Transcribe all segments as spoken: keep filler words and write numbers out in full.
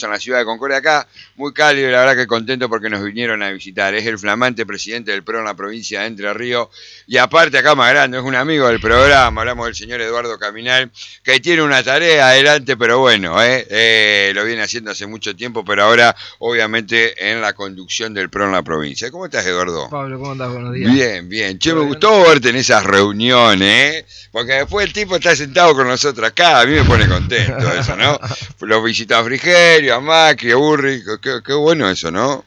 en la ciudad de Concordia acá, muy cálido y la verdad que contento porque nos vinieron a visitar. Es el flamante presidente del P R O en la provincia de Entre Ríos y aparte acá más grande, es un amigo del programa, hablamos del señor Eduardo Caminal, que tiene una tarea adelante, pero bueno, eh, eh, lo viene haciendo hace mucho tiempo, pero ahora obviamente en la conducción del P R O en la provincia. ¿Cómo estás, Eduardo? Pablo, ¿cómo andás? Buenos días. Bien, bien. Che, me gustó verte en esas reuniones, ¿eh? Porque después el tipo está sentado con nosotros acá, a mí me pone contento eso, ¿no? Los visitó a Frigerio, a Macri, a Burri, qué, qué bueno eso, ¿no?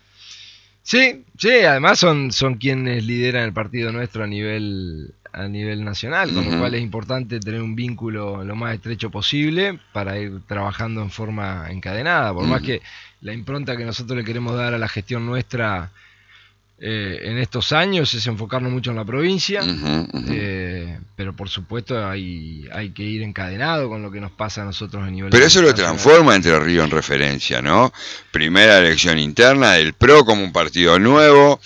Sí, sí, además son, son quienes lideran el partido nuestro a nivel, a nivel nacional, con uh-huh. lo cual es importante tener un vínculo lo más estrecho posible para ir trabajando en forma encadenada, por uh-huh. más que la impronta que nosotros le queremos dar a la gestión nuestra Eh, en estos años es enfocarnos mucho en la provincia, uh-huh, uh-huh. Eh, pero por supuesto hay, hay que ir encadenado con lo que nos pasa a nosotros a nivel Pero eso lo transforma Entre Ríos en referencia, ¿no? Primera elección interna del P R O como un partido nuevo,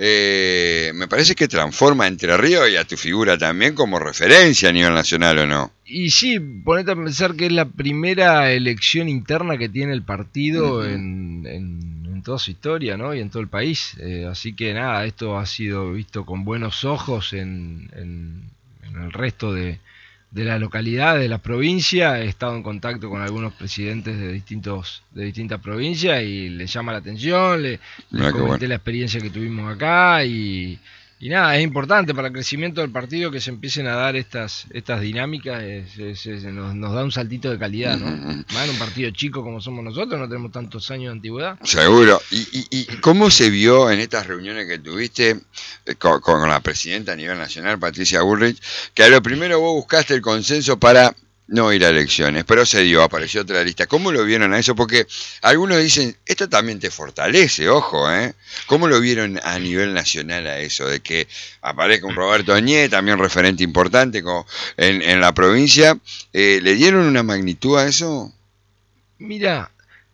eh, me parece que transforma a Entre Ríos y a tu figura también como referencia a nivel nacional, ¿o no? Y sí, ponete a pensar que es la primera elección interna que tiene el partido uh-huh. en, en, en toda su historia, ¿no? Y en todo el país. Eh, así que nada, esto ha sido visto con buenos ojos en, en, en el resto de, de las localidades, de las provincias. He estado en contacto con algunos presidentes de distintos de distintas provincias y les llama la atención, les, les comenté bueno. la experiencia que tuvimos acá y... Y nada, es importante para el crecimiento del partido que se empiecen a dar estas estas dinámicas, es, es, es, nos, nos da un saltito de calidad, ¿no? Uh-huh. Más en un partido chico como somos nosotros, no tenemos tantos años de antigüedad. Seguro. ¿Y, y, y cómo se vio en estas reuniones que tuviste con, con la presidenta a nivel nacional, Patricia Bullrich, que a lo primero vos buscaste el consenso para no ir a elecciones, pero se dio, apareció otra lista? ¿Cómo lo vieron a eso? Porque algunos dicen, esto también te fortalece, ojo, ¿eh? ¿Cómo lo vieron a nivel nacional a eso? De que aparezca un Roberto Añé, también referente importante como en, en la provincia, eh, ¿le dieron una magnitud a eso? Mira,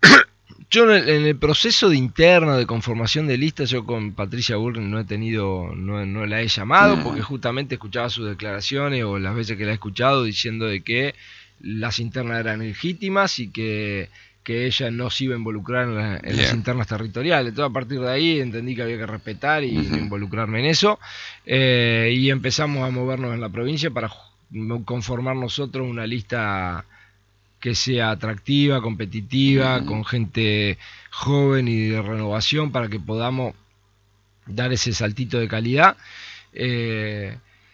yo en el, en el proceso de interna de conformación de listas, yo con Patricia Bullrich no he tenido, no, no la he llamado, uh-huh. porque justamente escuchaba sus declaraciones o las veces que la he escuchado diciendo de que las internas eran legítimas y que, que ella no se iba a involucrar en, la, en las internas territoriales. Entonces a partir de ahí entendí que había que respetar y uh-huh. no involucrarme en eso, eh, y empezamos a movernos en la provincia para conformar nosotros una lista que sea atractiva, competitiva, uh-huh. con gente joven y de renovación para que podamos dar ese saltito de calidad. Eh,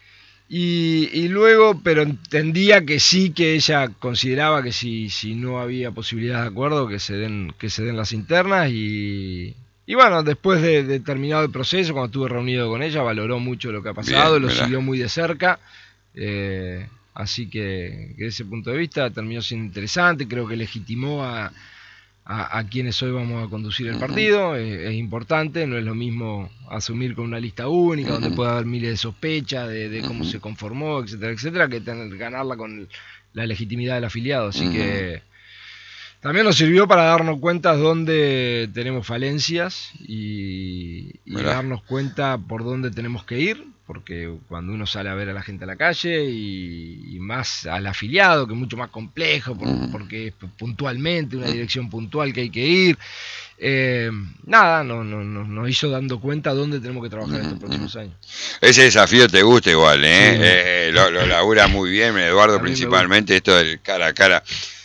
y, y luego, pero entendía que sí, que ella consideraba que si, si no había posibilidad de acuerdo, que se den, que se den las internas. Y, y bueno, después de, de terminado el proceso, cuando estuve reunido con ella, valoró mucho lo que ha pasado, bien, lo ¿verdad? Siguió muy de cerca. Eh, Así que, que desde ese punto de vista terminó siendo interesante, creo que legitimó a, a, a quienes hoy vamos a conducir el partido, uh-huh. es, es importante, no es lo mismo asumir con una lista única, uh-huh. donde puede haber miles de sospechas de, de cómo uh-huh. se conformó, etcétera, etcétera, que tener, ganarla con la legitimidad del afiliado, así uh-huh. que también nos sirvió para darnos cuenta dónde tenemos falencias y, y darnos cuenta por dónde tenemos que ir, porque cuando uno sale a ver a la gente a la calle y, y más al afiliado, que es mucho más complejo, por, uh-huh. porque es puntualmente una dirección puntual que hay que ir, eh, nada, no, no, no, nos hizo dando cuenta dónde tenemos que trabajar uh-huh. estos próximos años. Ese desafío te gusta igual, ¿eh? Sí. eh lo, lo labura muy bien, Eduardo, principalmente esto del cara a cara.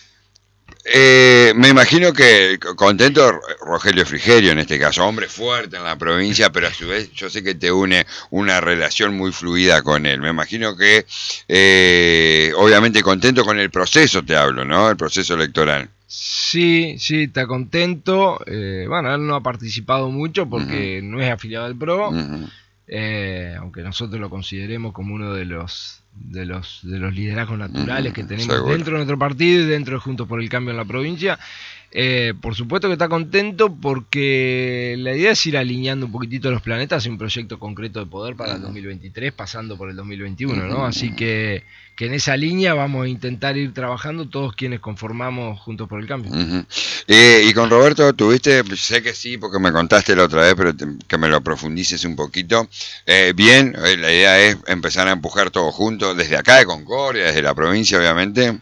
Eh, me imagino que contento Rogelio Frigerio en este caso, hombre fuerte en la provincia, pero a su vez yo sé que te une una relación muy fluida con él. Me imagino que eh, obviamente contento con el proceso, te hablo, ¿no? El proceso electoral. Sí, sí, está contento. Eh, bueno, él no ha participado mucho porque uh-huh. no es afiliado al P R O, uh-huh. eh, aunque nosotros lo consideremos como uno de los de los de los liderazgos naturales uh-huh, que tenemos seguro. Dentro de nuestro partido y dentro de Juntos por el Cambio en la provincia. Eh, por supuesto que está contento porque la idea es ir alineando un poquitito los planetas hacia un proyecto concreto de poder para uh-huh. el dos mil veintitrés, pasando por el dos mil veintiuno, ¿no? Así que, que en esa línea vamos a intentar ir trabajando todos quienes conformamos Juntos por el Cambio. Uh-huh. eh, y con Roberto tuviste, sé que sí, porque me contaste la otra vez, pero te, que me lo profundices un poquito. Eh, bien, la idea es empezar a empujar todos juntos, desde acá de Concordia, desde la provincia, obviamente.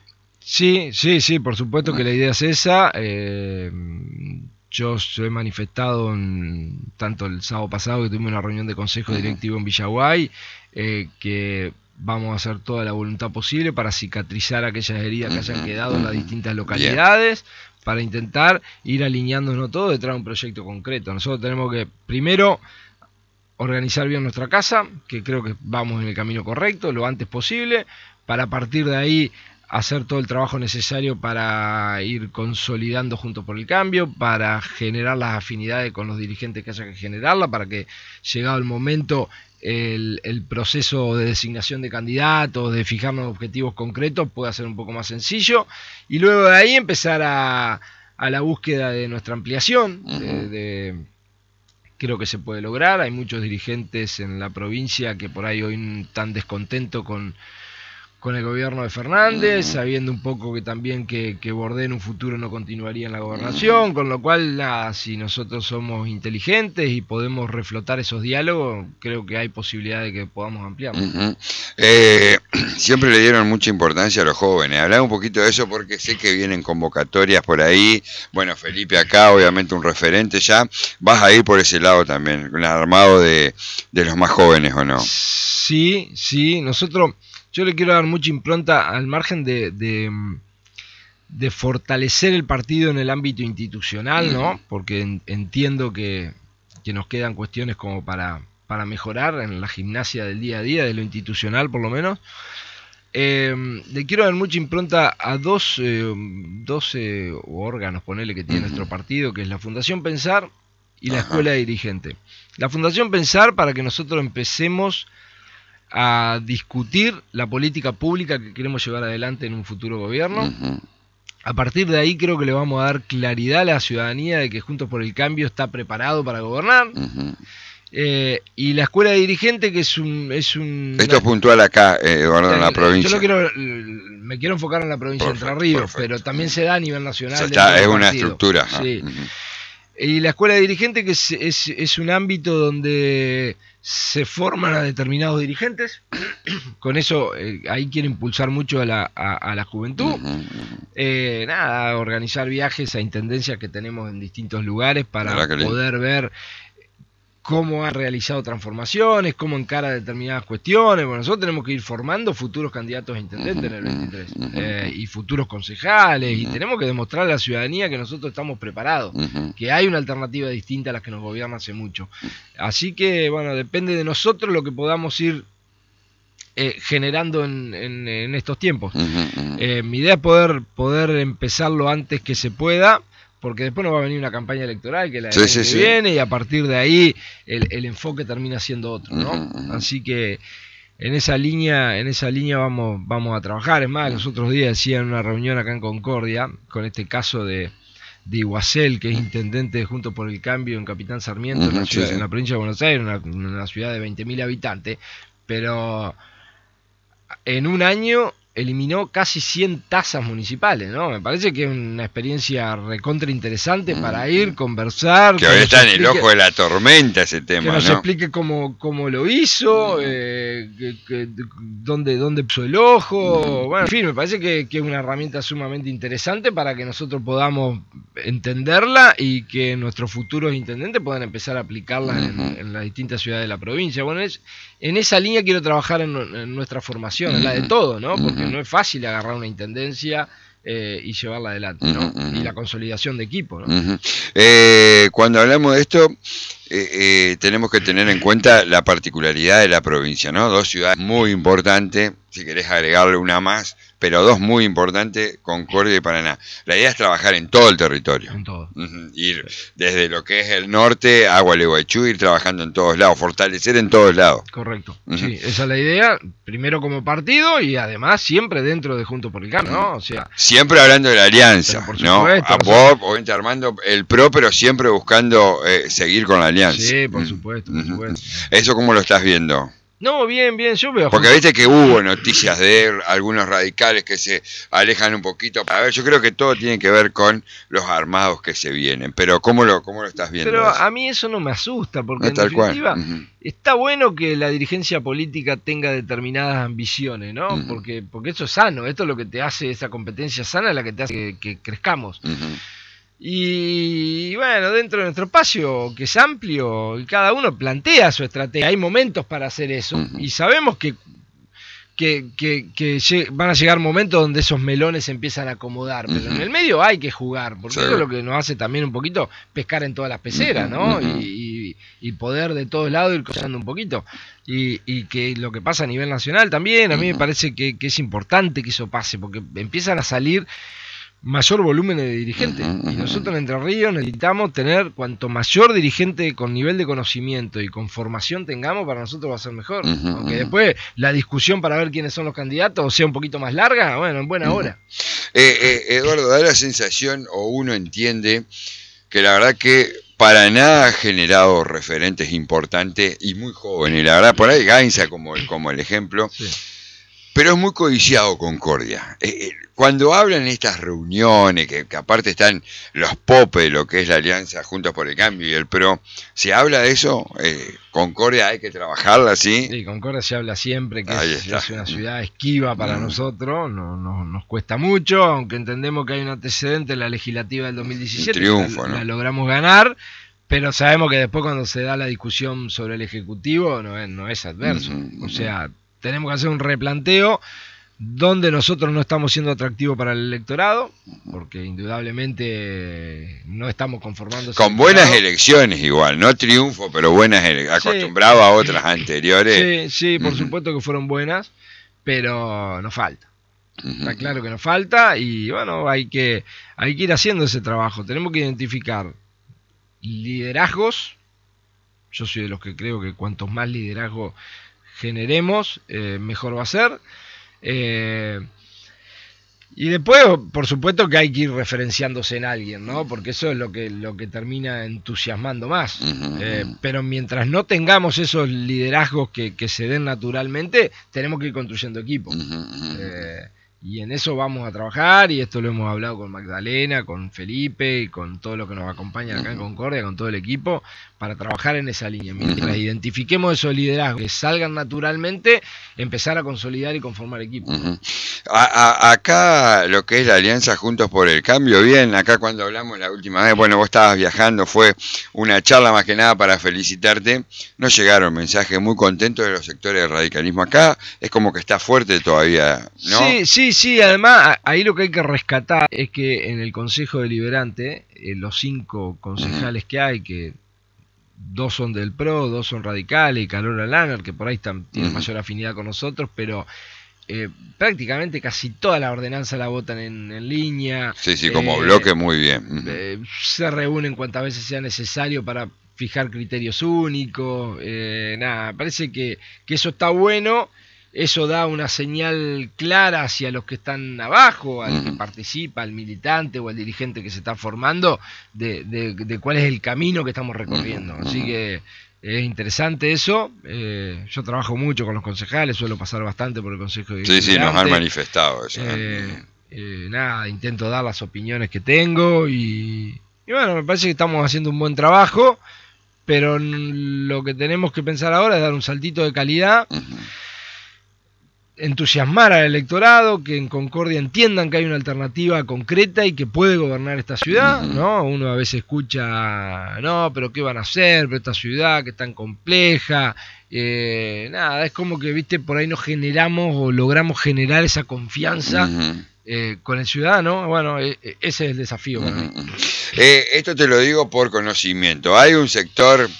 Sí, sí, sí, por supuesto que la idea es esa. Eh, yo he manifestado en, tanto el sábado pasado que tuvimos una reunión de consejo directivo en Villaguay, eh, que vamos a hacer toda la voluntad posible para cicatrizar aquellas heridas que hayan quedado en las distintas localidades, bien, para intentar ir alineándonos todo detrás de un proyecto concreto. Nosotros tenemos que, primero, organizar bien nuestra casa, que creo que vamos en el camino correcto, lo antes posible, para partir de ahí hacer todo el trabajo necesario para ir consolidando Juntos por el Cambio, para generar las afinidades con los dirigentes que haya que generarla, para que, llegado el momento, el, el proceso de designación de candidatos, de fijarnos objetivos concretos, pueda ser un poco más sencillo, y luego de ahí empezar a, a la búsqueda de nuestra ampliación, uh-huh. de, de creo que se puede lograr. Hay muchos dirigentes en la provincia que por ahí hoy están descontentos con, con el gobierno de Fernández, sabiendo un poco que también que, que Bordé en un futuro no continuaría en la gobernación, con lo cual, nada, si nosotros somos inteligentes y podemos reflotar esos diálogos, creo que hay posibilidad de que podamos ampliarlo. Uh-huh. eh, siempre le dieron mucha importancia a los jóvenes. Hablaba un poquito de eso porque sé que vienen convocatorias por ahí. Bueno, Felipe acá, obviamente un referente ya. ¿Vas a ir por ese lado también, un armado de, de los más jóvenes o no? Sí, sí, nosotros... Yo le quiero dar mucha impronta al margen de, de, de fortalecer el partido en el ámbito institucional, ¿no? Porque en, entiendo que, que nos quedan cuestiones como para, para mejorar en la gimnasia del día a día, de lo institucional por lo menos. Eh, le quiero dar mucha impronta a dos, eh, dos eh, órganos, ponele, que tiene nuestro partido, que es la Fundación Pensar y la Escuela de Dirigente. La Fundación Pensar, para que nosotros empecemos a discutir la política pública que queremos llevar adelante en un futuro gobierno. Uh-huh. A partir de ahí creo que le vamos a dar claridad a la ciudadanía de que Juntos por el Cambio está preparado para gobernar. Uh-huh. Eh, y la Escuela de Dirigente, que es un... Es un Esto es puntual acá, eh, Eduardo, en la provincia. Yo no quiero, me quiero enfocar en la provincia perfecto, de Entre Ríos, perfecto. Pero también se da a nivel nacional. Está, es una partido. estructura. Sí. Uh-huh. Y la Escuela de Dirigente, que es, es, es un ámbito donde se forman a determinados dirigentes. Con eso, eh, ahí quiero impulsar mucho a la, a, a la juventud. Uh-huh. Eh, nada, organizar viajes a intendencias que tenemos en distintos lugares para poder ver cómo ha realizado transformaciones, cómo encara determinadas cuestiones. Bueno, nosotros tenemos que ir formando futuros candidatos a intendente en el veintitrés, eh, y futuros concejales, y tenemos que demostrar a la ciudadanía que nosotros estamos preparados, que hay una alternativa distinta a la que nos gobierna hace mucho. Así que, bueno, depende de nosotros lo que podamos ir eh, generando en, en, en estos tiempos. Eh, mi idea es poder, poder empezarlo antes que se pueda, porque después nos va a venir una campaña electoral que la sí, sí, que sí. viene, y a partir de ahí el, el enfoque termina siendo otro, ¿no? Uh-huh. Así que en esa línea, en esa línea vamos, vamos a trabajar. Es más, los otros días decía en una reunión acá en Concordia, con este caso de, de Iguacel, que es intendente de Juntos por el Cambio en Capitán Sarmiento, uh-huh, en, la ciudad, sí, sí. en la provincia de Buenos Aires, una, una ciudad de veinte mil habitantes, pero en un año eliminó casi cien tasas municipales, ¿no? Me parece que es una experiencia recontra interesante para ir, conversar. Que hoy está en el ojo de la tormenta ese tema, que nos ¿no? explique cómo, cómo lo hizo, uh-huh. eh, que, que, dónde, dónde puso el ojo. Uh-huh. Bueno, en fin, me parece que, que es una herramienta sumamente interesante para que nosotros podamos entenderla y que nuestros futuros intendentes puedan empezar a aplicarla uh-huh. en, en las distintas ciudades de la provincia. Bueno, es, en esa línea quiero trabajar en, en nuestra formación, uh-huh. en la de todo, ¿no? Porque uh-huh. no es fácil agarrar una intendencia eh, y llevarla adelante, ¿no? Uh-huh. Y la consolidación de equipo, ¿no? Uh-huh. Eh, cuando hablamos de esto, eh, eh, tenemos que tener en cuenta la particularidad de la provincia, ¿no? Dos ciudades muy importantes, si querés agregarle una más, pero dos muy importantes, Concordia y Paraná. La idea es trabajar en todo el territorio. En todo. Uh-huh. Ir desde lo que es el norte a Gualeguaychú, ir trabajando en todos lados, fortalecer en todos lados. Correcto. Uh-huh. Sí, esa es la idea, primero como partido y además siempre dentro de Juntos por el Cambio, ¿no? O sea, siempre hablando de la alianza, por ¿no? Supuesto, a vos, obviamente armando el PRO, pero siempre buscando eh, seguir con la alianza. Sí, por supuesto, por supuesto. ¿Eso cómo lo estás viendo? No, bien, bien, yo veo... Porque viste que hubo noticias de algunos radicales que se alejan un poquito. A ver, yo creo que todo tiene que ver con los armados que se vienen. Pero ¿cómo lo, cómo lo estás viendo Pero eso? a mí eso no me asusta, porque No, en tal cual. definitiva Uh-huh. está bueno que la dirigencia política tenga determinadas ambiciones, ¿no? Uh-huh. Porque, porque eso es sano, esto es lo que te hace, esa competencia sana es la que te hace que, que crezcamos. Uh-huh. Y bueno, dentro de nuestro espacio, que es amplio, y cada uno plantea su estrategia. Hay momentos para hacer eso, uh-huh. y sabemos que, que, que, que van a llegar momentos donde esos melones se empiezan a acomodar, pero uh-huh. en el medio hay que jugar, porque sí. eso es lo que nos hace también un poquito pescar en todas las peceras, ¿no? Uh-huh. y, y, y poder de todos lados ir cosando un poquito. Y, y que lo que pasa a nivel nacional también, a mí uh-huh. me parece que, que es importante que eso pase, porque empiezan a salir mayor volumen de dirigentes. Uh-huh. Y nosotros en Entre Ríos necesitamos tener cuanto mayor dirigente con nivel de conocimiento y con formación tengamos, para nosotros va a ser mejor. Uh-huh. Aunque después la discusión para ver quiénes son los candidatos sea un poquito más larga, bueno, en buena uh-huh. hora. Eh, eh, Eduardo, da la sensación, o uno entiende, que la verdad que para nada ha generado referentes importantes y muy jóvenes. Y la verdad, por ahí Gainza como, como el ejemplo. Sí. Pero es muy codiciado Concordia. Eh, cuando hablan en estas reuniones, que, que aparte están los popes de lo que es la alianza Juntos por el Cambio y el P R O, ¿se habla de eso? Eh, ¿Concordia hay que trabajarla así? Sí, Concordia se habla siempre, que es, es una ciudad esquiva para mm. nosotros, no, no, nos cuesta mucho, aunque entendemos que hay un antecedente en la legislativa del dos mil diecisiete, un triunfo, la, ¿no? la logramos ganar, pero sabemos que después cuando se da la discusión sobre el Ejecutivo no es, no es adverso, mm-hmm. o sea... Tenemos que hacer un replanteo donde nosotros no estamos siendo atractivos para el electorado, porque indudablemente no estamos conformando. Con buenas elecciones igual, no triunfo, pero buenas elecciones, sí. acostumbrado a otras anteriores. Sí, sí, por uh-huh. supuesto que fueron buenas, pero nos falta. Uh-huh. Está claro que nos falta y bueno, hay que, hay que ir haciendo ese trabajo. Tenemos que identificar liderazgos. Yo soy de los que creo que cuantos más liderazgo generemos, eh, mejor va a ser. Eh, y después, por supuesto que hay que ir referenciándose en alguien, ¿no? Porque eso es lo que, lo que termina entusiasmando más. Uh-huh. Eh, pero mientras no tengamos esos liderazgos que, que se den naturalmente, tenemos que ir construyendo equipo. Uh-huh. Eh, y en eso vamos a trabajar, y esto lo hemos hablado con Magdalena, con Felipe y con todo lo que nos acompaña acá en Concordia, con todo el equipo, para trabajar en esa línea. Mientras uh-huh. identifiquemos esos liderazgos que salgan naturalmente, empezar a consolidar y conformar equipos. Uh-huh. a, a, acá lo que es la Alianza Juntos por el Cambio, bien, acá cuando hablamos la última vez, bueno, vos estabas viajando, fue una charla más que nada para felicitarte, nos llegaron mensajes muy contentos de los sectores del radicalismo acá, es como que está fuerte todavía, ¿no? Sí, sí, sí, además ahí lo que hay que rescatar es que en el Consejo Deliberante, eh, los cinco concejales uh-huh. que hay, que dos son del P R O, dos son radicales, y Carola Lanner, que por ahí están, tienen uh-huh. mayor afinidad con nosotros, pero eh, prácticamente casi toda la ordenanza la votan en, en línea. Sí, sí, como eh, bloque muy bien. Uh-huh. Eh, se reúnen cuantas veces sea necesario para fijar criterios únicos. Eh, nada, parece que, que eso está bueno. Eso da una señal clara hacia los que están abajo, al uh-huh. que participa, al militante o al dirigente que se está formando, de, de, de cuál es el camino que estamos recorriendo. Uh-huh. Así que es interesante eso. Eh, yo trabajo mucho con los concejales, suelo pasar bastante por el Consejo de Sí, sí, nos han manifestado eso. Eh, eh, nada, intento dar las opiniones que tengo y, y bueno, me parece que estamos haciendo un buen trabajo, pero lo que tenemos que pensar ahora es dar un saltito de calidad. Uh-huh. Entusiasmar al electorado, que en Concordia entiendan que hay una alternativa concreta y que puede gobernar esta ciudad, ¿no? Uno a veces escucha, no, pero ¿qué van a hacer? Pero esta ciudad que es tan compleja, eh, nada, es como que, viste, por ahí nos generamos o logramos generar esa confianza uh-huh. eh, con el ciudadano. Bueno, eh, ese es el desafío para mí. Eh, esto te lo digo por conocimiento. Hay un sector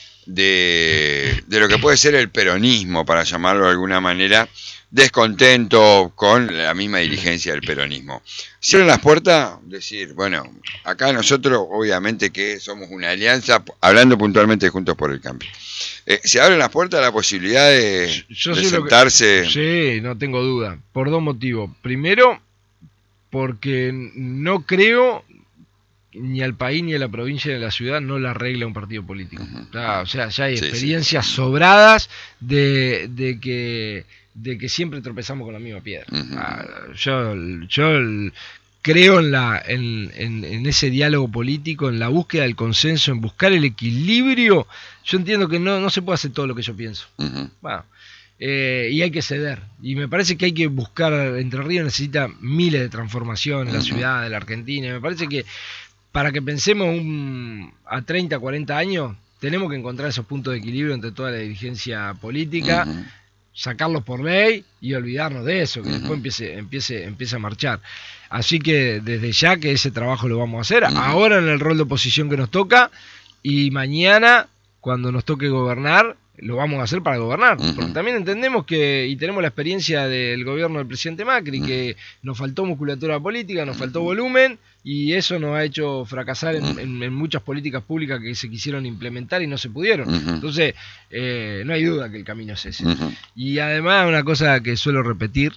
de, de lo que puede ser el peronismo, para llamarlo de alguna manera, descontento con la misma dirigencia del peronismo. Cierran las puertas, decir, bueno, acá nosotros obviamente que somos una alianza, hablando puntualmente de Juntos por el Cambio. Eh, ¿Se abren las puertas a la posibilidad de, Yo de sentarse? Que, sí, no tengo duda, por dos motivos. Primero, porque no creo ni al país, ni a la provincia, ni a la ciudad no la arregla un partido político. Uh-huh. Ya, o sea, ya hay Sí, experiencias sí. sobradas de, de que de que siempre tropezamos con la misma piedra. Uh-huh. Ah, yo, yo creo en, la, en, en, en ese diálogo político, en la búsqueda del consenso, en buscar el equilibrio. Yo entiendo que no, no se puede hacer todo lo que yo pienso. Uh-huh. Bueno, eh, y hay que ceder. Y me parece que hay que buscar. Entre Ríos necesita miles de transformaciones, uh-huh. La ciudad, de la Argentina. Y me parece que para que pensemos un, a treinta, cuarenta años, tenemos que encontrar esos puntos de equilibrio entre toda la dirigencia política. Uh-huh. Sacarlos por ley y olvidarnos de eso, que uh-huh. después empiece, empiece, empiece a marchar. Así que desde ya que ese trabajo lo vamos a hacer, uh-huh. ahora en el rol de oposición que nos toca, y mañana, cuando nos toque gobernar, lo vamos a hacer para gobernar. Uh-huh. Porque también entendemos que, y tenemos la experiencia del gobierno del presidente Macri, uh-huh. que nos faltó musculatura política, nos faltó volumen, y eso nos ha hecho fracasar en, uh-huh. en, en muchas políticas públicas que se quisieron implementar y no se pudieron. Uh-huh. Entonces, eh, no hay duda que el camino es ese. Uh-huh. Y además, una cosa que suelo repetir,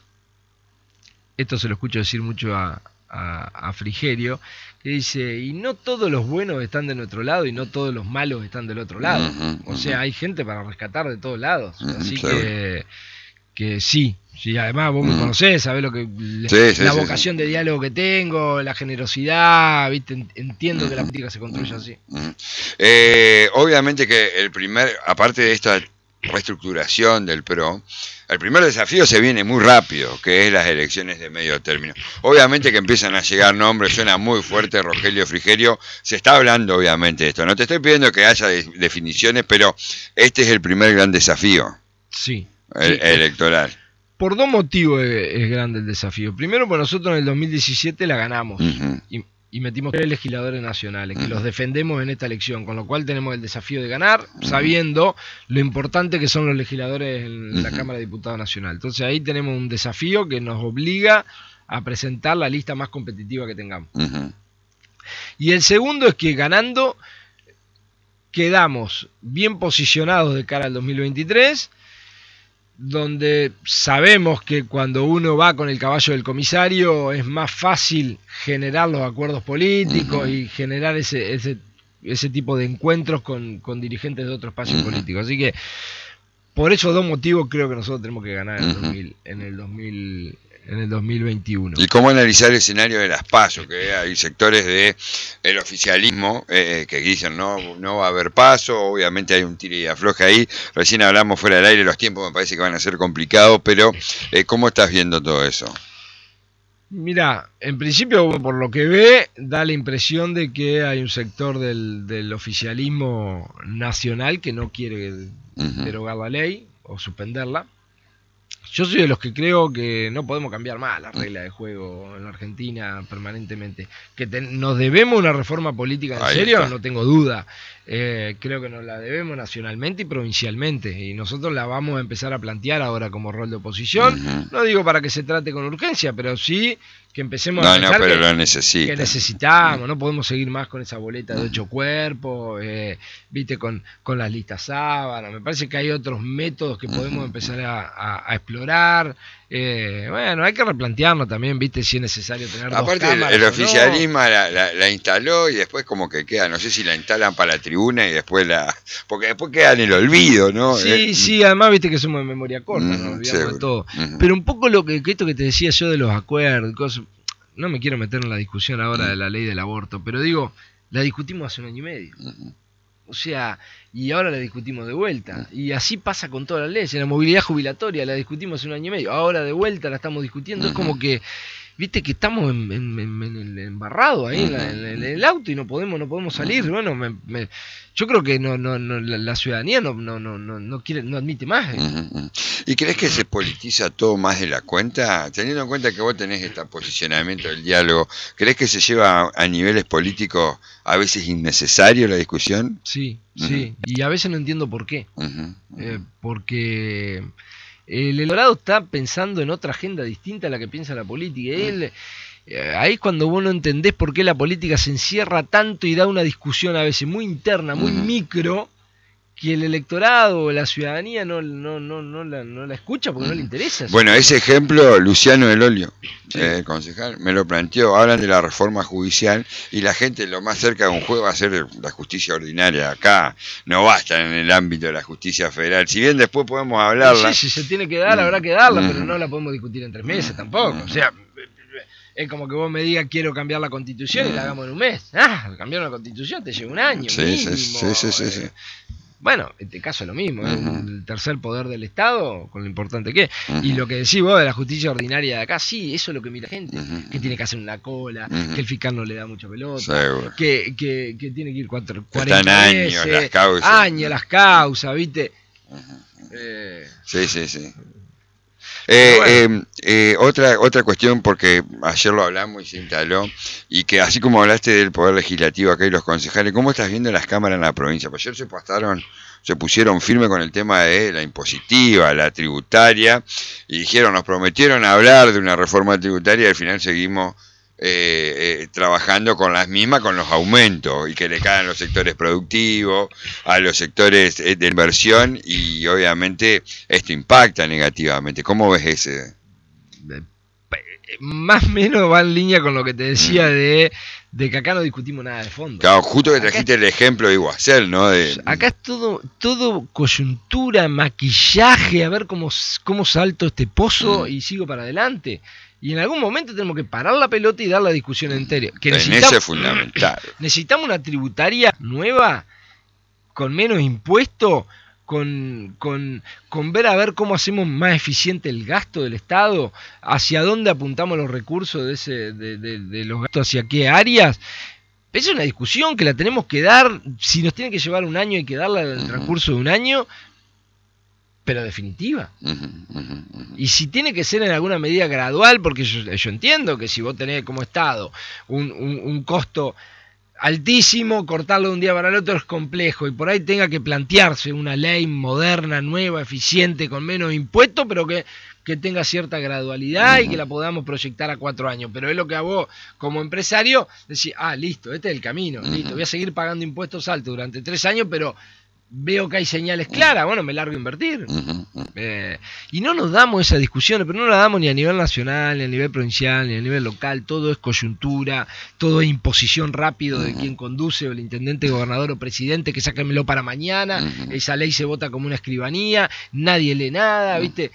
esto se lo escucho decir mucho a, a, a Frigerio, que dice, y no todos los buenos están de nuestro lado y no todos los malos están del otro lado. Uh-huh. O sea, hay gente para rescatar de todos lados. Uh-huh. Así claro. que, que sí. Sí, además vos me conocés, sabés lo que sí, sí, la sí, vocación sí. de diálogo que tengo, la generosidad, ¿viste? Entiendo uh-huh. que la política se construye así. Uh-huh. Eh, obviamente que el primer, aparte de esta reestructuración del P R O, el primer desafío se viene muy rápido, que es las elecciones de medio término. Obviamente que empiezan a llegar nombres, suena muy fuerte Rogelio Frigerio, se está hablando obviamente de esto. No te estoy pidiendo que haya de- definiciones, pero este es el primer gran desafío. Sí. El, sí. electoral. Por dos motivos es, es grande el desafío. Primero, porque nosotros en el dos mil diecisiete la ganamos uh-huh. y, y metimos tres legisladores nacionales que uh-huh. los defendemos en esta elección, con lo cual tenemos el desafío de ganar, uh-huh. sabiendo lo importante que son los legisladores en uh-huh. la Cámara de Diputados Nacional. Entonces ahí tenemos un desafío que nos obliga a presentar la lista más competitiva que tengamos. Uh-huh. Y el segundo es que ganando quedamos bien posicionados de cara al dos mil veintitrés, donde sabemos que cuando uno va con el caballo del comisario es más fácil generar los acuerdos políticos uh-huh. y generar ese, ese, ese tipo de encuentros con, con dirigentes de otros espacios uh-huh. políticos. Así que por esos dos motivos creo que nosotros tenemos que ganar en el, dos mil, en el, dos mil, en el dos mil veintiuno. ¿Y cómo analizar el escenario de las PASO? Que hay sectores de el oficialismo eh, que dicen no, no va a haber PASO, obviamente hay un tire y afloje ahí. Recién hablamos fuera del aire, los tiempos me parece que van a ser complicados, pero eh, ¿cómo estás viendo todo eso? Mira, en principio, por lo que ve, da la impresión de que hay un sector del, del oficialismo nacional que no quiere uh-huh. derogar la ley o suspenderla. Yo soy de los que creo que no podemos cambiar más las reglas de juego en la Argentina permanentemente. Que te, nos debemos una reforma política en Ahí serio, está. No tengo duda. Eh, creo que nos la debemos nacionalmente y provincialmente. Y nosotros la vamos a empezar a plantear ahora como rol de oposición. Uh-huh. No digo para que se trate con urgencia, pero sí que empecemos no, a pensar no, pero que, lo necesita. que necesitamos. No podemos seguir más con esa boleta de ocho cuerpos, eh, viste, con, con las listas sábanas. Me parece que hay otros métodos que podemos uh-huh. empezar a, a, a explorar. Eh, bueno, hay que replantearnos también, viste, si es necesario tener Aparte, dos cámaras el, el oficialismo no. la, la, la instaló y después como que queda, no sé si la instalan para la tribuna y después la... Porque después queda en el olvido, ¿no? Sí, eh, sí, además viste que somos de memoria corta, uh-huh, nos olvidamos seguro. de todo. Uh-huh. Pero un poco lo que, que esto que te decía yo de los acuerdos, cosas, no me quiero meter en la discusión ahora uh-huh. de la ley del aborto, pero digo, la discutimos hace un año y medio. Uh-huh. O sea, y ahora la discutimos de vuelta. Y así pasa con todas las leyes. La movilidad jubilatoria la discutimos hace un año y medio. Ahora de vuelta la estamos discutiendo. Uh-huh. Es como que, viste, que estamos en, en, en, en, embarrados ahí uh-huh. en, la, en, en el auto y no podemos no podemos salir. Uh-huh. Bueno, me, me, yo creo que no no no la, la ciudadanía no no no no no quiere no admite más. ¿eh? Uh-huh. ¿Y crees que se politiza todo más de la cuenta? Teniendo en cuenta que vos tenés este posicionamiento del diálogo, ¿crees que se lleva a, a niveles políticos a veces innecesario la discusión? Sí, uh-huh. sí. Y a veces no entiendo por qué. Uh-huh. Uh-huh. Eh, porque el electorado está pensando en otra agenda distinta a la que piensa la política. Uh-huh. Él, eh, ahí es cuando vos no entendés por qué la política se encierra tanto y da una discusión a veces muy interna, muy uh-huh. micro, que el electorado o la ciudadanía no, no, no, no, la, no la escucha porque no le interesa. Bueno, ese ejemplo, Luciano Del Olio, Sí. eh, el concejal, me lo planteó. Hablan de la reforma judicial y la gente lo más cerca de un juez va a ser la justicia ordinaria. Acá no va a estar en el ámbito de la justicia federal. Si bien después podemos hablarla. Sí, si se tiene que dar, habrá que darla, pero no la podemos discutir en tres meses tampoco. O sea, es como que vos me digas quiero cambiar la constitución y la hagamos en un mes. Ah, cambiar una constitución te lleva un año. Sí, mínimo. sí, sí, sí, sí, sí. Eh, Bueno, en este caso es lo mismo, es Ujú. el tercer poder del Estado, con lo importante que es. Ujú. Y lo que decís vos de la justicia ordinaria de acá, sí, eso es lo que mira la gente, Ujú. que tiene que hacer una cola, Ujú. que el fiscal no le da mucha pelota, Seguro. que, que, que tiene que ir cuatro, Están cuarenta años veces, las causas. años las causas, ¿viste? Eh, Sí, sí, sí. Eh, bueno. eh, eh, otra otra cuestión, porque ayer lo hablamos y se instaló, y que así como hablaste del poder legislativo acá y los concejales, ¿cómo estás viendo las cámaras en la provincia? Pues ayer se pasaron, se pusieron firme con el tema de la impositiva, la tributaria, y dijeron, nos prometieron hablar de una reforma tributaria y al final seguimos eh, eh, trabajando con las mismas, con los aumentos, y que le caen a los sectores productivos, a los sectores eh, de inversión, y obviamente esto impacta negativamente. ¿Cómo ves ese? Más o menos va en línea con lo que te decía mm. de, de que acá no discutimos nada de fondo. Claro, justo que acá trajiste es, el ejemplo de Iguacel, ¿no? De... Acá es todo, todo coyuntura, maquillaje, a ver cómo, cómo salto este pozo mm. y sigo para adelante. Y en algún momento tenemos que parar la pelota y dar la discusión entera. Que en eso es fundamental. Necesitamos una tributaria nueva, con menos impuestos, con, con, con ver a ver cómo hacemos más eficiente el gasto del Estado, hacia dónde apuntamos los recursos de, ese, de, de, de los gastos, hacia qué áreas. Esa es una discusión que la tenemos que dar, si nos tiene que llevar un año hay que darla en el transcurso de un año, pero definitiva. Uh -huh, uh -huh, uh -huh. Y si tiene que ser en alguna medida gradual, porque yo, yo entiendo que si vos tenés como Estado un, un, un costo altísimo, cortarlo de un día para el otro es complejo, y por ahí tenga que plantearse una ley moderna, nueva, eficiente, con menos impuestos, pero que, que tenga cierta gradualidad uh -huh. y que la podamos proyectar a cuatro años. Pero es lo que a vos, como empresario, decís, ah, listo, este es el camino, uh -huh. listo, voy a seguir pagando impuestos altos durante tres años, pero veo que hay señales claras, bueno, me largo a invertir. Uh-huh. Eh, y no nos damos esas discusiones, pero no las damos ni a nivel nacional, ni a nivel provincial, ni a nivel local. Todo es coyuntura, todo es imposición rápido uh-huh. de quien conduce, o el intendente, gobernador o presidente, que sáquenmelo para mañana. Uh-huh. Esa ley se vota como una escribanía, nadie lee nada, uh-huh. ¿viste?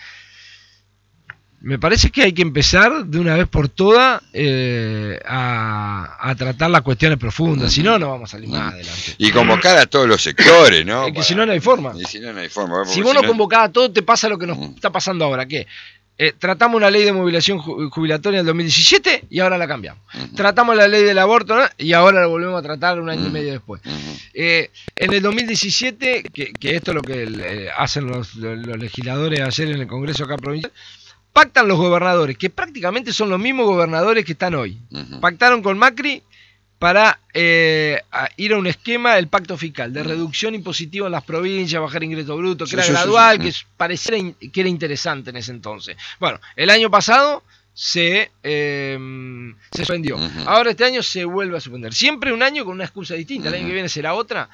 Me parece que hay que empezar de una vez por todas eh, a, a tratar las cuestiones profundas, si no, no vamos a salir más adelante. Y convocar a todos los sectores, ¿no? Es que Para... si no, no hay forma. Y si no, no hay forma. Si vos no convocás a todos, te pasa lo que nos está pasando ahora, ¿qué? Eh, tratamos una ley de movilización jubilatoria en el dos mil diecisiete y ahora la cambiamos. Uh-huh. Tratamos la ley del aborto, ¿no? Y ahora la volvemos a tratar un año uh-huh. y medio después. Uh-huh. eh, en el dos mil diecisiete, que, que esto es lo que eh, hacen los, los legisladores ayer en el Congreso acá provincial, pactan los gobernadores, que prácticamente son los mismos gobernadores que están hoy. Uh-huh. Pactaron con Macri para eh, a ir a un esquema del pacto fiscal, de uh-huh. reducción impositiva en las provincias, bajar ingreso bruto, que sí, era sí, gradual, sí, sí. que pareciera in, que era interesante en ese entonces. Bueno, el año pasado se, eh, se suspendió. Uh-huh. Ahora este año se vuelve a suspender. Siempre un año con una excusa distinta. Uh-huh. El año que viene será otra.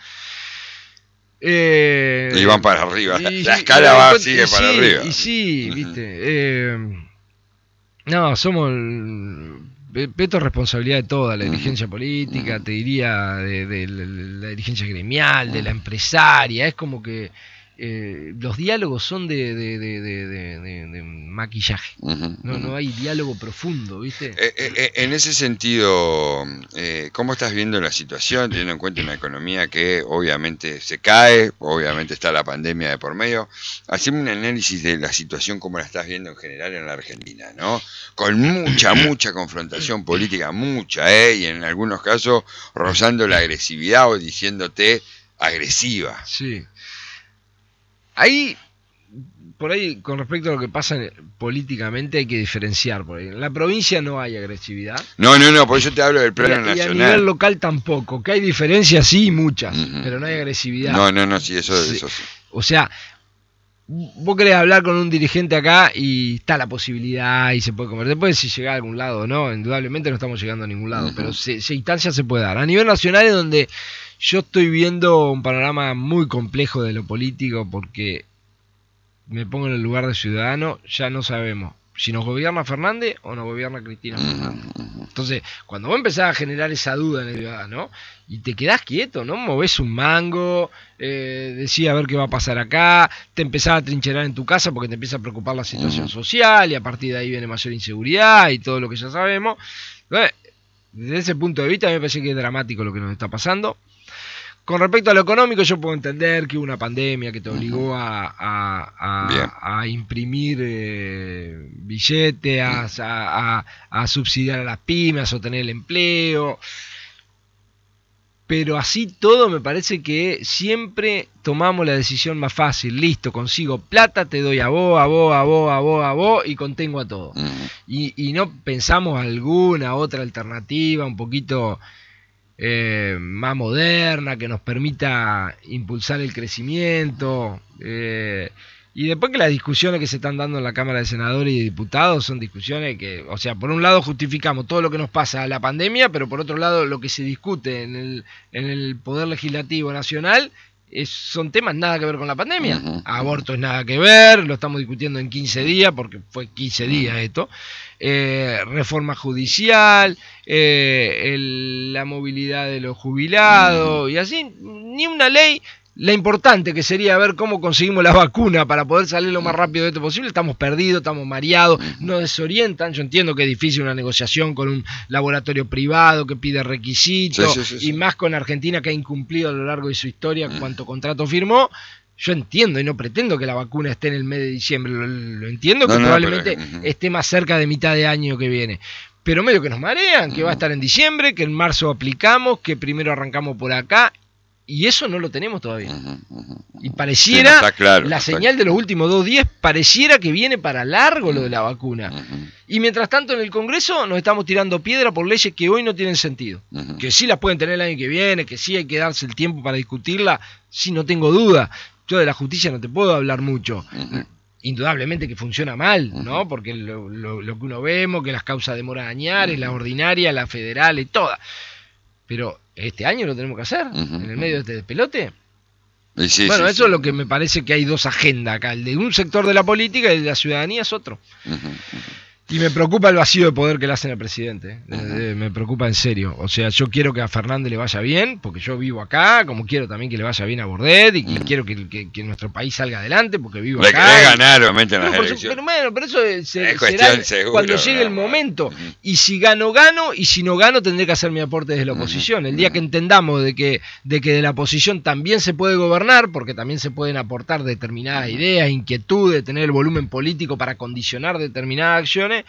Eh, y van para arriba, y, la escala y, va, y, sigue y para sí, arriba. Y sí, uh-huh. viste. Eh, no, somos. Esto es responsabilidad de toda la dirigencia uh-huh. política, uh-huh. te diría, de, de, de la dirigencia gremial, uh-huh. de la empresaria. Es como que eh, los diálogos son de, de, de, de, de, de maquillaje. Uh-huh. no, no hay diálogo profundo, ¿viste? Eh, eh, en ese sentido, eh, ¿cómo estás viendo la situación, teniendo en cuenta una economía que obviamente se cae, obviamente está la pandemia de por medio? Hacemos un análisis de la situación como la estás viendo en general en la Argentina, ¿no? Con mucha, mucha confrontación política, mucha, ¿eh? Y en algunos casos rozando la agresividad o diciéndote agresiva. Sí. Ahí, por ahí, con respecto a lo que pasa políticamente, hay que diferenciar. Por ahí. En la provincia no hay agresividad. No, no, no, por eso te hablo del plano y, nacional. Y a nivel local tampoco, que hay diferencias, sí, muchas, uh-huh. pero no hay agresividad. No, no, no, sí, eso, sí. eso sí. O sea, vos querés hablar con un dirigente acá y está la posibilidad y se puede comer. Después, si llega a algún lado o no, indudablemente no estamos llegando a ningún lado, uh-huh. pero se, se instancia se puede dar. A nivel nacional es donde yo estoy viendo un panorama muy complejo de lo político porque me pongo en el lugar de ciudadano, ya no sabemos si nos gobierna Fernández o nos gobierna Cristina Fernández. Entonces, cuando vos empezás a generar esa duda en el ciudadano y te quedás quieto, no movés un mango, eh, decís a ver qué va a pasar acá, te empezás a trincherar en tu casa porque te empieza a preocupar la situación social y a partir de ahí viene mayor inseguridad y todo lo que ya sabemos. Entonces, desde ese punto de vista a mí me parece que es dramático lo que nos está pasando. Con respecto a lo económico, yo puedo entender que hubo una pandemia que te obligó a, a, a, a imprimir eh, billetes, a, a, a subsidiar a las pymes, a sostener el empleo. Pero así todo me parece que siempre tomamos la decisión más fácil. Listo, consigo plata, te doy a vos, a vos, a vos, a vos, a vos y contengo a todo. Y, y no pensamos alguna otra alternativa un poquito... Eh, más moderna, que nos permita impulsar el crecimiento, eh, y después que las discusiones que se están dando en la Cámara de Senadores y de Diputados son discusiones que, o sea, por un lado justificamos todo lo que nos pasa a la pandemia, pero por otro lado lo que se discute en el, en el Poder Legislativo Nacional es, son temas nada que ver con la pandemia. Uh-huh. Aborto es nada que ver, lo estamos discutiendo en quince días, porque fue quince días esto. Eh, reforma judicial, eh, el, la movilidad de los jubilados, uh-huh. y así, ni una ley. La importante que sería ver cómo conseguimos la vacuna para poder salir lo más rápido de esto posible. Estamos perdidos, estamos mareados, nos desorientan. Yo entiendo que es difícil una negociación con un laboratorio privado que pide requisitos, sí, sí, sí, sí. y más con Argentina que ha incumplido a lo largo de su historia cuánto contrato firmó. Yo entiendo y no pretendo que la vacuna esté en el mes de diciembre, lo, lo entiendo que no, probablemente no, pero... uh-huh. esté más cerca de mitad de año que viene. Pero medio que nos marean, que uh-huh. va a estar en diciembre, que en marzo aplicamos, que primero arrancamos por acá. Y eso no lo tenemos todavía. Uh-huh, uh-huh. Y pareciera, sí, no, claro, la señal de los últimos dos días, pareciera que viene para largo lo de la vacuna. Uh-huh. Y mientras tanto en el Congreso nos estamos tirando piedra por leyes que hoy no tienen sentido. Uh-huh. Que sí las pueden tener el año que viene, que sí hay que darse el tiempo para discutirla, sí, no tengo duda. Yo de la justicia no te puedo hablar mucho. Uh-huh. Indudablemente que funciona mal, ¿no? Porque lo, lo, lo que uno vemos, que las causas demoran añares, uh-huh. la ordinaria, la federal y todas. Pero este año lo tenemos que hacer, uh-huh. en el medio de este despelote. Sí, bueno, sí, eso sí. es lo que me parece que hay dos agendas acá. El de un sector de la política y el de la ciudadanía es otro. Uh-huh. Y me preocupa el vacío de poder que le hacen al presidente. Uh-huh. eh, me preocupa en serio. O sea, yo quiero que a Fernández le vaya bien, porque yo vivo acá, como quiero también que le vaya bien a Bordet, y uh-huh. quiero que, que, que nuestro país salga adelante, porque vivo le acá. Le querés ganar, obviamente, en las pero, elecciones. Pero bueno, pero eso se, es será seguro, cuando llegue ¿no? el momento. Uh-huh. Y si gano, gano, y si no gano, tendré que hacer mi aporte desde la oposición. Uh-huh. El día que entendamos de que, de que de la oposición también se puede gobernar, porque también se pueden aportar determinadas uh-huh. ideas, inquietudes, tener el volumen político para condicionar determinadas acciones,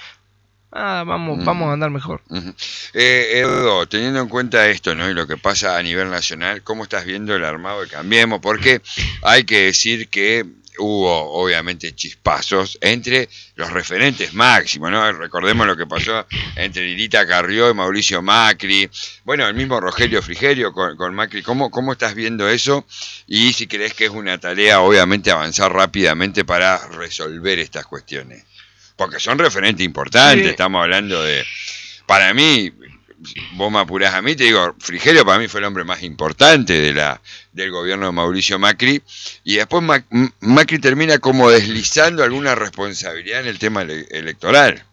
Ah, vamos, uh-huh. vamos a andar mejor. Uh-huh. Eh, Edo, teniendo en cuenta esto, ¿no? Y lo que pasa a nivel nacional, ¿cómo estás viendo el armado de Cambiemos? Porque hay que decir que hubo, obviamente, chispazos entre los referentes máximos, ¿no? Recordemos lo que pasó entre Lilita Carrió y Mauricio Macri. Bueno, el mismo Rogelio Frigerio con, con Macri. ¿Cómo, ¿Cómo estás viendo eso? Y si crees que es una tarea, obviamente, avanzar rápidamente para resolver estas cuestiones. Porque son referentes importantes, sí. Estamos hablando de... Para mí, vos me apurás a mí, te digo, Frigerio para mí fue el hombre más importante de la del gobierno de Mauricio Macri, y después Mac, Macri termina como deslizando alguna responsabilidad en el tema ele- electoral.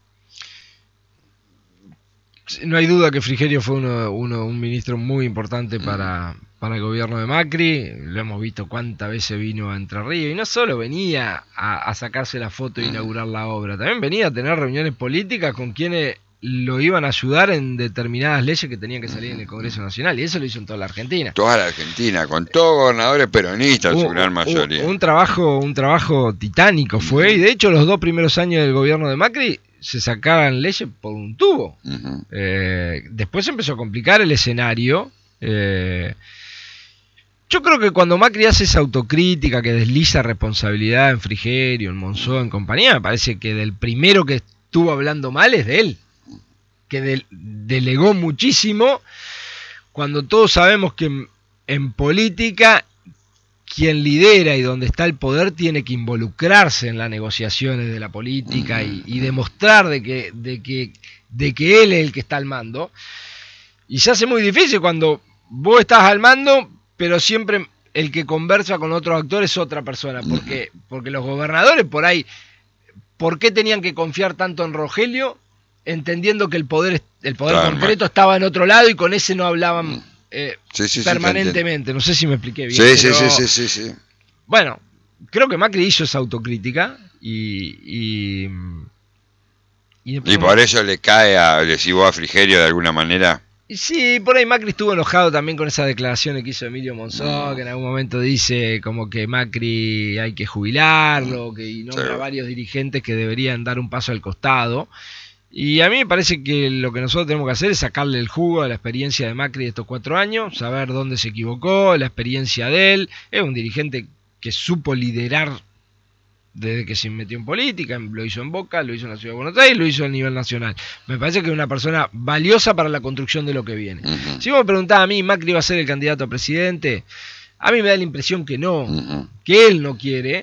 No hay duda que Frigerio fue uno, uno, un ministro muy importante para, para el gobierno de Macri. Lo hemos visto cuántas veces vino a Entre Ríos. Y no solo venía a, a sacarse la foto e inaugurar la obra, también venía a tener reuniones políticas con quienes lo iban a ayudar en determinadas leyes que tenían que salir en el Congreso Nacional. Y eso lo hizo en toda la Argentina. Toda la Argentina, con todos gobernadores peronistas, en su gran mayoría. Un, un, trabajo, un trabajo titánico fue. Y de hecho los dos primeros años del gobierno de Macri se sacaban leyes por un tubo. Uh-huh. Eh, después se empezó a complicar el escenario. Eh, yo creo que cuando Macri hace esa autocrítica que desliza responsabilidad en Frigerio, en Monzó, en compañía, me parece que del primero que estuvo hablando mal es de él, que de, delegó muchísimo, cuando todos sabemos que en, en política quien lidera y donde está el poder tiene que involucrarse en las negociaciones de la política y, y demostrar de que, de, que, de que él es el que está al mando. Y se hace muy difícil cuando vos estás al mando, pero siempre el que conversa con otros actores es otra persona, porque, porque los gobernadores por ahí, ¿por qué tenían que confiar tanto en Rogelio? Entendiendo que el poder, el poder claro, concreto man. estaba en otro lado y con ese no hablaban eh, sí, sí, permanentemente. Sí, no sé si me expliqué bien. Sí, pero, sí, sí, sí, sí. Bueno, creo que Macri hizo esa autocrítica y... y, y, y por eso le cae a, le cibó a Frigerio de alguna manera. Sí, por ahí Macri estuvo enojado también con esas declaraciones que hizo Emilio Monzó, que en algún momento dice como que Macri hay que jubilarlo, que y nombra sí. a varios dirigentes que deberían dar un paso al costado. Y a mí me parece que lo que nosotros tenemos que hacer es sacarle el jugo a la experiencia de Macri de estos cuatro años, saber dónde se equivocó, la experiencia de él. Es un dirigente que supo liderar desde que se metió en política, lo hizo en Boca, lo hizo en la Ciudad de Buenos Aires y lo hizo a nivel nacional. Me parece que es una persona valiosa para la construcción de lo que viene. Uh-huh. Si vos me preguntás a mí, ¿Macri va a ser el candidato a presidente? A mí me da la impresión que no, uh-huh. que él no quiere.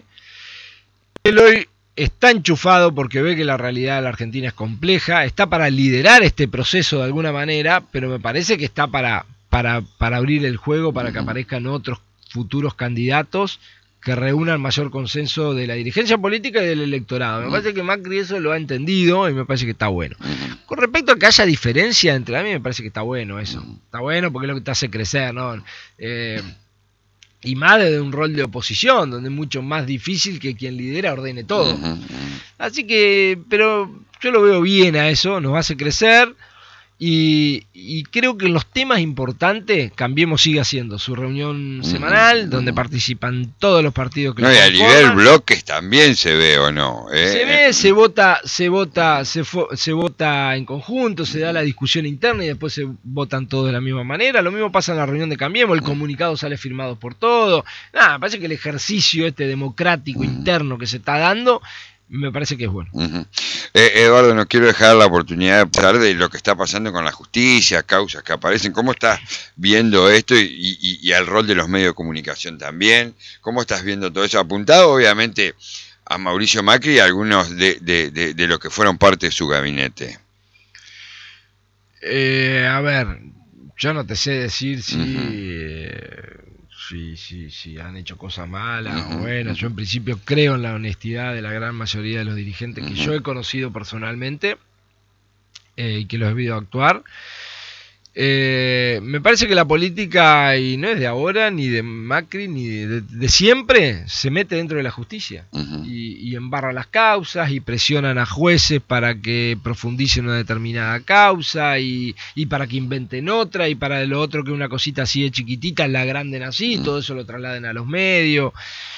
Él hoy está enchufado porque ve que la realidad de la Argentina es compleja, está para liderar este proceso de alguna manera, pero me parece que está para, para, para abrir el juego, para uh-huh. que aparezcan otros futuros candidatos que reúnan mayor consenso de la dirigencia política y del electorado. Me parece que Macri eso lo ha entendido y me parece que está bueno. Con respecto a que haya diferencia entre a mí, me parece que está bueno eso. Está bueno porque es lo que te hace crecer, ¿no? Eh, y más desde un rol de oposición, donde es mucho más difícil que quien lidera ordene todo. Así que, pero yo lo veo bien a eso, nos hace crecer. Y, y creo que en los temas importantes, Cambiemos sigue haciendo su reunión semanal, mm, donde participan todos los partidos que no, y a nivel bloques también se ve o no. ¿Eh? Se ve, se vota, se vota, se, fo, se vota en conjunto, se da la discusión interna y después se votan todos de la misma manera. Lo mismo pasa en la reunión de Cambiemos, el comunicado sale firmado por todos. Nada, me parece que el ejercicio este democrático interno que se está dando, me parece que es bueno. Uh-huh. eh, Eduardo, no quiero dejar la oportunidad de hablar de lo que está pasando con la justicia, causas que aparecen. ¿Cómo estás viendo esto y, y, y el rol de los medios de comunicación también? ¿Cómo estás viendo todo eso? Apuntado, obviamente, a Mauricio Macri y a algunos de, de, de, de los que fueron parte de su gabinete. Eh, a ver, yo no te sé decir si... Uh-huh. eh, Sí, sí, sí, han hecho cosas malas o buenas. Yo en principio creo en la honestidad de la gran mayoría de los dirigentes que yo he conocido personalmente eh, y que los he visto actuar. Eh, me parece que la política, y no es de ahora, ni de Macri, ni de, de siempre, se mete dentro de la justicia uh-huh. y, y embarra las causas y presionan a jueces para que profundicen una determinada causa y, y para que inventen otra y para lo otro que una cosita así de chiquitita la agranden así, uh-huh. todo eso lo trasladen a los medios.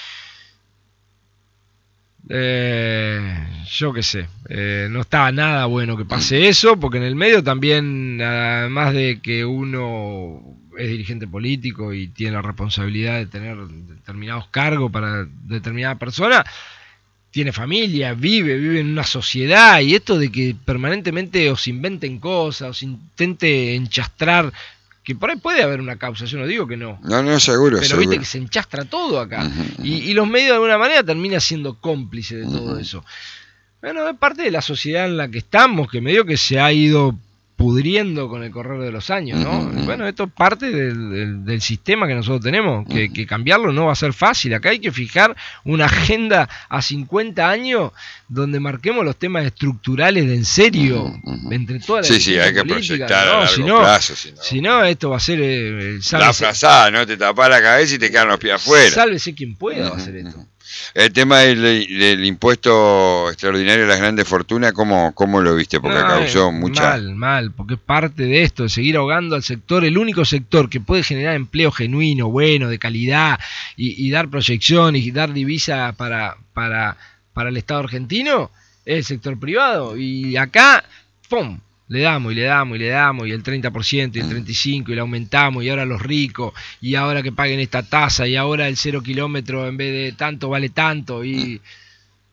Eh, yo qué sé, eh, no está nada bueno que pase eso, porque en el medio también, además de que uno es dirigente político y tiene la responsabilidad de tener determinados cargos para determinada persona, tiene familia, vive, vive en una sociedad, y esto de que permanentemente os inventen cosas, os intente enchastrar, que por ahí puede haber una causa, yo no digo que no. No, no, seguro, Pero seguro. Viste que se enchastra todo acá. Uh-huh. Y, y los medios de alguna manera terminan siendo cómplices de todo uh-huh. eso. Bueno, es parte de la sociedad en la que estamos, que medio que se ha ido pudriendo con el correr de los años, ¿no? Uh-huh. Bueno, esto es parte del, del, del sistema que nosotros tenemos, que, uh-huh. que cambiarlo no va a ser fácil. Acá hay que fijar una agenda a cincuenta años donde marquemos los temas estructurales de en serio, uh-huh. entre todas las sí, sí, hay que políticas, proyectar ¿no? a largo si no, plazo. Si no, si no, esto va a ser... Eh, la frazada, ¿no? Te tapás la cabeza y te quedan los pies afuera. Sálvese quien pueda uh-huh. va a hacer esto. El tema del, del impuesto extraordinario a las grandes fortunas, ¿cómo, cómo lo viste? Porque no, causó mucha... Mal, mal, porque es parte de esto, de seguir ahogando al sector, el único sector que puede generar empleo genuino, bueno, de calidad, y, y dar proyección y dar divisa para, para, para el Estado argentino, es el sector privado. Y acá, ¡pum!, le damos y le damos y le damos y el treinta por ciento y el treinta y cinco por ciento y le aumentamos y ahora los ricos y ahora que paguen esta tasa y ahora el cero kilómetro en vez de tanto vale tanto y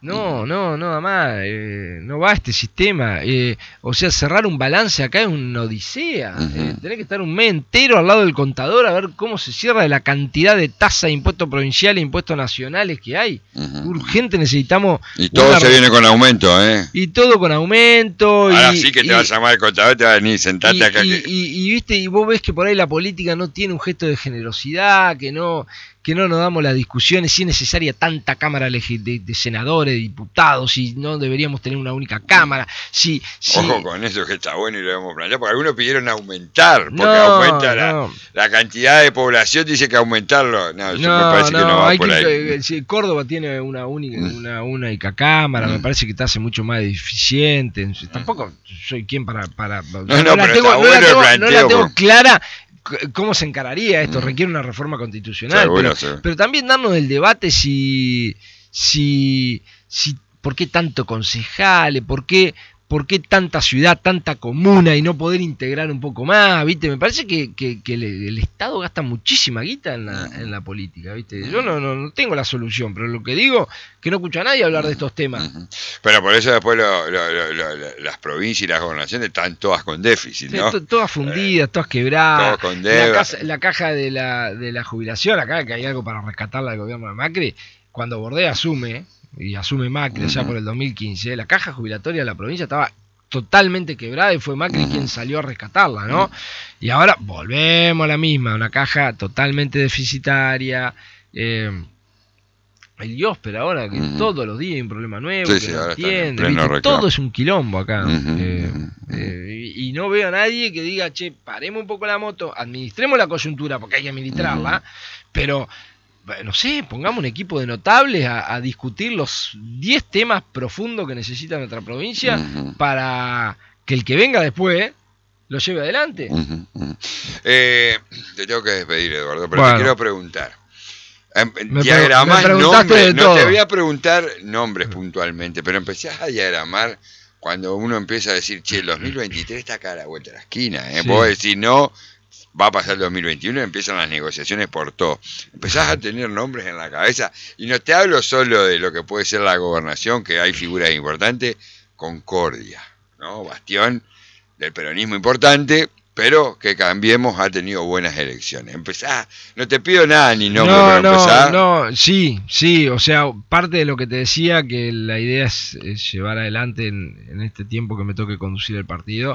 No, no, no, además, eh, no va este sistema. Eh, o sea, cerrar un balance acá es una odisea. Uh-huh. Eh, tenés que estar un mes entero al lado del contador a ver cómo se cierra de la cantidad de tasa de impuestos provinciales e impuestos nacionales que hay. Uh-huh. Urgente necesitamos... Y todo se viene con aumento, ¿eh? Y todo con aumento. Ahora y, sí que te y, va a llamar el contador, te va a venir, sentate y, acá. Y, que... y, y, viste, y vos ves que por ahí la política no tiene un gesto de generosidad, que no... que no nos damos las discusiones, si es necesaria tanta cámara de, de, de senadores, de diputados, si no deberíamos tener una única cámara, si... si... Ojo con eso que está bueno y lo debemos plantear, porque algunos pidieron aumentar, porque no, aumenta la, no. la cantidad de población, dice que aumentarlo, no, eso no, me parece no, que no va hay por que, ahí. Si Córdoba tiene una única, una única cámara, mm. me parece que te hace mucho más eficiente, tampoco soy quien para... para no, no, no, la pero tengo, está no bueno la tengo, el planteo. No la tengo porque... clara cómo se encararía esto, requiere una reforma constitucional, seguro, pero, pero también darnos el debate si, si, si por qué tanto concejales, por qué, por qué tanta ciudad, tanta comuna y no poder integrar un poco más, ¿viste? Me parece que, que, que el, el Estado gasta muchísima guita en la, en la política, ¿viste? Yo no, no, no tengo la solución, pero lo que digo que no escucho a nadie hablar de estos temas. Pero por eso después lo, lo, lo, lo, las provincias y las gobernaciones están todas con déficit, ¿no? Sí, todas fundidas, todas quebradas. Todas con deuda. La, casa, la caja de la, de la jubilación, acá que hay algo para rescatarla del gobierno de Macri, cuando Bordé asume, y asume Macri ya por el dos mil quince, la caja jubilatoria de la provincia estaba totalmente quebrada y fue Macri quien salió a rescatarla, ¿no? Y ahora volvemos a la misma, una caja totalmente deficitaria. Eh, el IOSPER ahora, que uh-huh. todos los días hay un problema nuevo, sí, que sí, no entiende, todo es un quilombo acá. Uh-huh. Eh, eh, y, y no veo a nadie que diga, che, paremos un poco la moto, administremos la coyuntura, porque hay que administrarla, uh-huh. pero... no sé, pongamos un equipo de notables a, a discutir los diez temas profundos que necesita nuestra provincia uh-huh. para que el que venga después lo lleve adelante. Uh-huh. Uh-huh. Eh, te tengo que despedir, Eduardo, pero bueno. te quiero preguntar. Me diagramas pre- me nombres, no todo. Te voy a preguntar nombres puntualmente, pero empecé a diagramar cuando uno empieza a decir, che, el dos mil veintitrés está acá a la vuelta de la esquina, ¿eh? Sí. Vos decís, no, va a pasar el dos mil veintiuno y empiezan las negociaciones por todo. Empezás a tener nombres en la cabeza y no te hablo solo de lo que puede ser la gobernación, que hay figuras importantes, Concordia, ¿no? Bastión del peronismo importante, pero que Cambiemos ha tenido buenas elecciones. Empezás, no te pido nada ni nombre, no, pero no, empezás. No, sí, sí, o sea, parte de lo que te decía, que la idea es, es llevar adelante en, en este tiempo que me toque conducir el partido,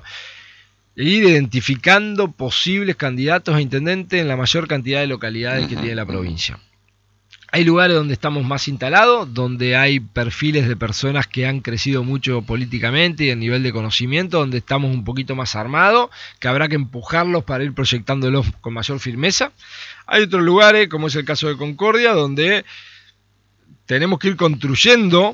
ir identificando posibles candidatos a intendente en la mayor cantidad de localidades que tiene la provincia. Hay lugares donde estamos más instalados, donde hay perfiles de personas que han crecido mucho políticamente y en nivel de conocimiento, donde estamos un poquito más armados, que habrá que empujarlos para ir proyectándolos con mayor firmeza. Hay otros lugares, como es el caso de Concordia, donde tenemos que ir construyendo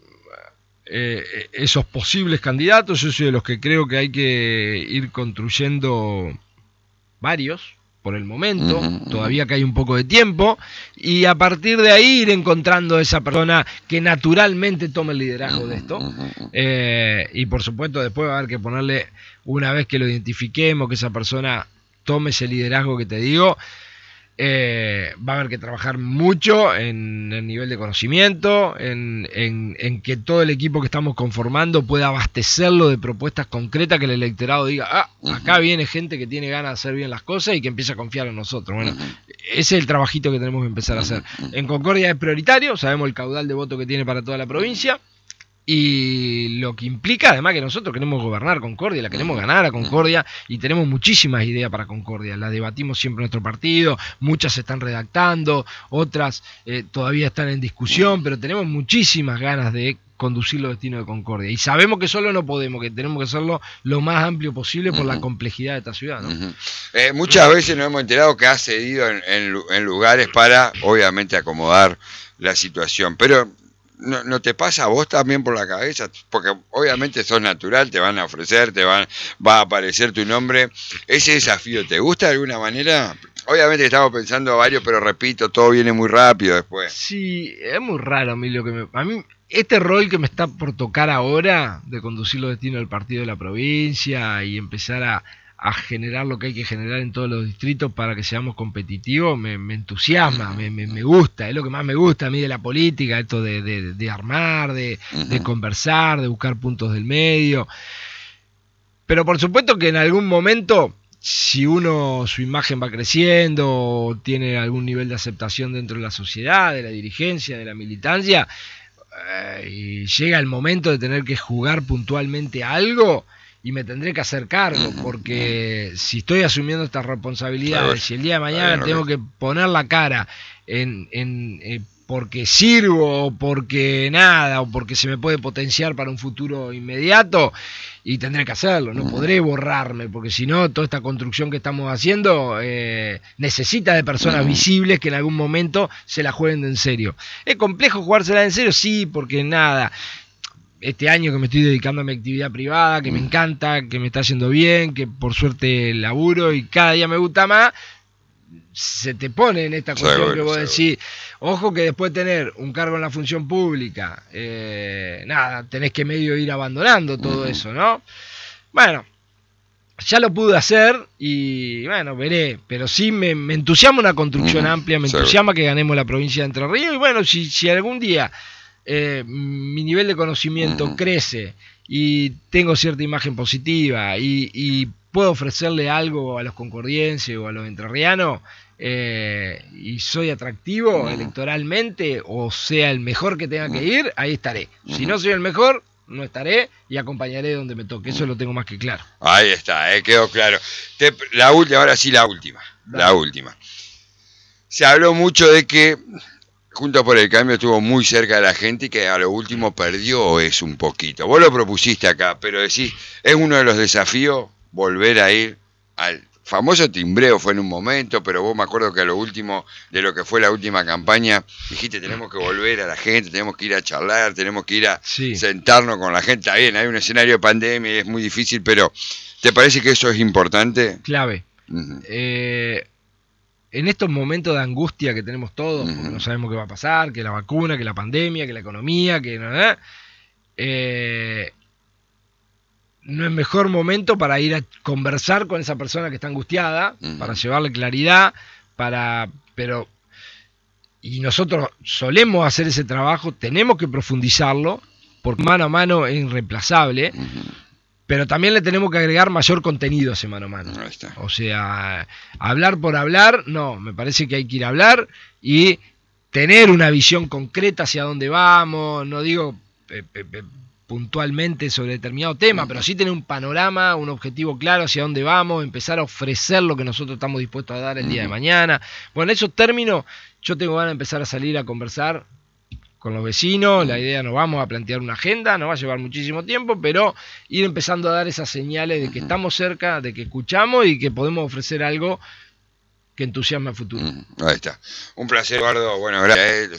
Eh, esos posibles candidatos. Yo soy de los que creo que hay que ir construyendo varios por el momento, uh-huh. todavía que hay un poco de tiempo, y a partir de ahí ir encontrando esa persona que naturalmente tome el liderazgo de esto, eh, y por supuesto después va a haber que ponerle, una vez que lo identifiquemos, que esa persona tome ese liderazgo que te digo, Eh, va a haber que trabajar mucho en el nivel de conocimiento, en, en, en que todo el equipo que estamos conformando pueda abastecerlo de propuestas concretas, que el electorado diga, ah, acá viene gente que tiene ganas de hacer bien las cosas y que empieza a confiar en nosotros. Bueno, ese es el trabajito que tenemos que empezar a hacer. En Concordia es prioritario, sabemos el caudal de voto que tiene para toda la provincia, y lo que implica además que nosotros queremos gobernar Concordia, la queremos ganar a Concordia y tenemos muchísimas ideas para Concordia, las debatimos siempre en nuestro partido, muchas se están redactando, otras eh, todavía están en discusión, pero tenemos muchísimas ganas de conducir los destinos de Concordia y sabemos que solo no podemos, que tenemos que hacerlo lo más amplio posible por uh-huh. la complejidad de esta ciudad, ¿no? Uh-huh. eh, muchas veces nos hemos enterado que ha cedido en, en, en lugares para obviamente acomodar la situación, pero ¿No, ¿No te pasa a vos también por la cabeza? Porque obviamente sos natural, te van a ofrecer, te van, va a aparecer tu nombre. ¿Ese desafío te gusta de alguna manera? Obviamente estamos pensando varios, pero repito, todo viene muy rápido después. Sí, es muy raro a mí lo que me... A mí este rol que me está por tocar ahora, de conducir los destinos del partido de la provincia y empezar a, a generar lo que hay que generar en todos los distritos para que seamos competitivos, me, me entusiasma, me, me, me gusta, es lo que más me gusta a mí de la política, esto de, de, de armar, de, de conversar, de buscar puntos del medio. Pero por supuesto que en algún momento, si uno, su imagen va creciendo, tiene algún nivel de aceptación dentro de la sociedad, de la dirigencia, de la militancia, eh, y llega el momento de tener que jugar puntualmente algo, y me tendré que hacer cargo, porque si estoy asumiendo estas responsabilidades, si el día de mañana tengo que poner la cara en, en eh, porque sirvo, o porque nada, o porque se me puede potenciar para un futuro inmediato, y tendré que hacerlo, no podré borrarme, porque si no, toda esta construcción que estamos haciendo eh, necesita de personas visibles que en algún momento se la jueguen de en serio. ¿Es complejo jugársela en serio? Sí, porque nada, este año que me estoy dedicando a mi actividad privada, que me encanta, que me está yendo bien, que por suerte laburo y cada día me gusta más, se te pone en esta cuestión seguro, que vos seguro. decís, ojo que después de tener un cargo en la función pública, eh, nada, tenés que medio ir abandonando todo uh-huh. eso, ¿no? Bueno, ya lo pude hacer y bueno, veré, pero sí me, me entusiasma una construcción uh-huh. amplia, me seguro. entusiasma que ganemos la provincia de Entre Ríos, y bueno, si, si algún día eh, mi nivel de conocimiento uh-huh. crece y tengo cierta imagen positiva y, y puedo ofrecerle algo a los concordienses o a los entrerrianos, eh, y soy atractivo uh-huh. electoralmente, o sea el mejor que tenga que ir, ahí estaré. Uh-huh. Si no soy el mejor, no estaré y acompañaré donde me toque. Eso lo tengo más que claro. Ahí está, eh, quedó claro. Te, la última, ahora sí la última. Dale. La última. Se habló mucho de que Juntos por el Cambio estuvo muy cerca de la gente y que a lo último perdió eso un poquito. Vos lo propusiste acá, pero decís, es uno de los desafíos volver a ir al famoso timbreo, fue en un momento, pero vos me acuerdo que a lo último de lo que fue la última campaña, dijiste, tenemos que volver a la gente, tenemos que ir a charlar, tenemos que ir a sí. sentarnos con la gente. Está bien, hay un escenario de pandemia y es muy difícil, pero ¿te parece que eso es importante? Clave. Uh-huh. Eh, en estos momentos de angustia que tenemos todos, uh-huh. porque no sabemos qué va a pasar, que la vacuna, que la pandemia, que la economía, que nada, eh, no es mejor momento para ir a conversar con esa persona que está angustiada, uh-huh. para llevarle claridad, para, pero, y nosotros solemos hacer ese trabajo, tenemos que profundizarlo, porque mano a mano es irreemplazable, uh-huh. pero también le tenemos que agregar mayor contenido a ese mano a mano. Ahí está. O sea, hablar por hablar, no, me parece que hay que ir a hablar y tener una visión concreta hacia dónde vamos, no digo eh, eh, puntualmente sobre determinado tema, pero sí tener un panorama, un objetivo claro hacia dónde vamos, empezar a ofrecer lo que nosotros estamos dispuestos a dar el día de mañana. Bueno, en esos términos yo tengo ganas de empezar a salir a conversar con los vecinos. La idea, nos vamos a plantear una agenda, nos va a llevar muchísimo tiempo, pero ir empezando a dar esas señales de que estamos cerca, de que escuchamos y que podemos ofrecer algo que entusiasme a futuro. Ahí está. Un placer, Eduardo. Bueno, gracias.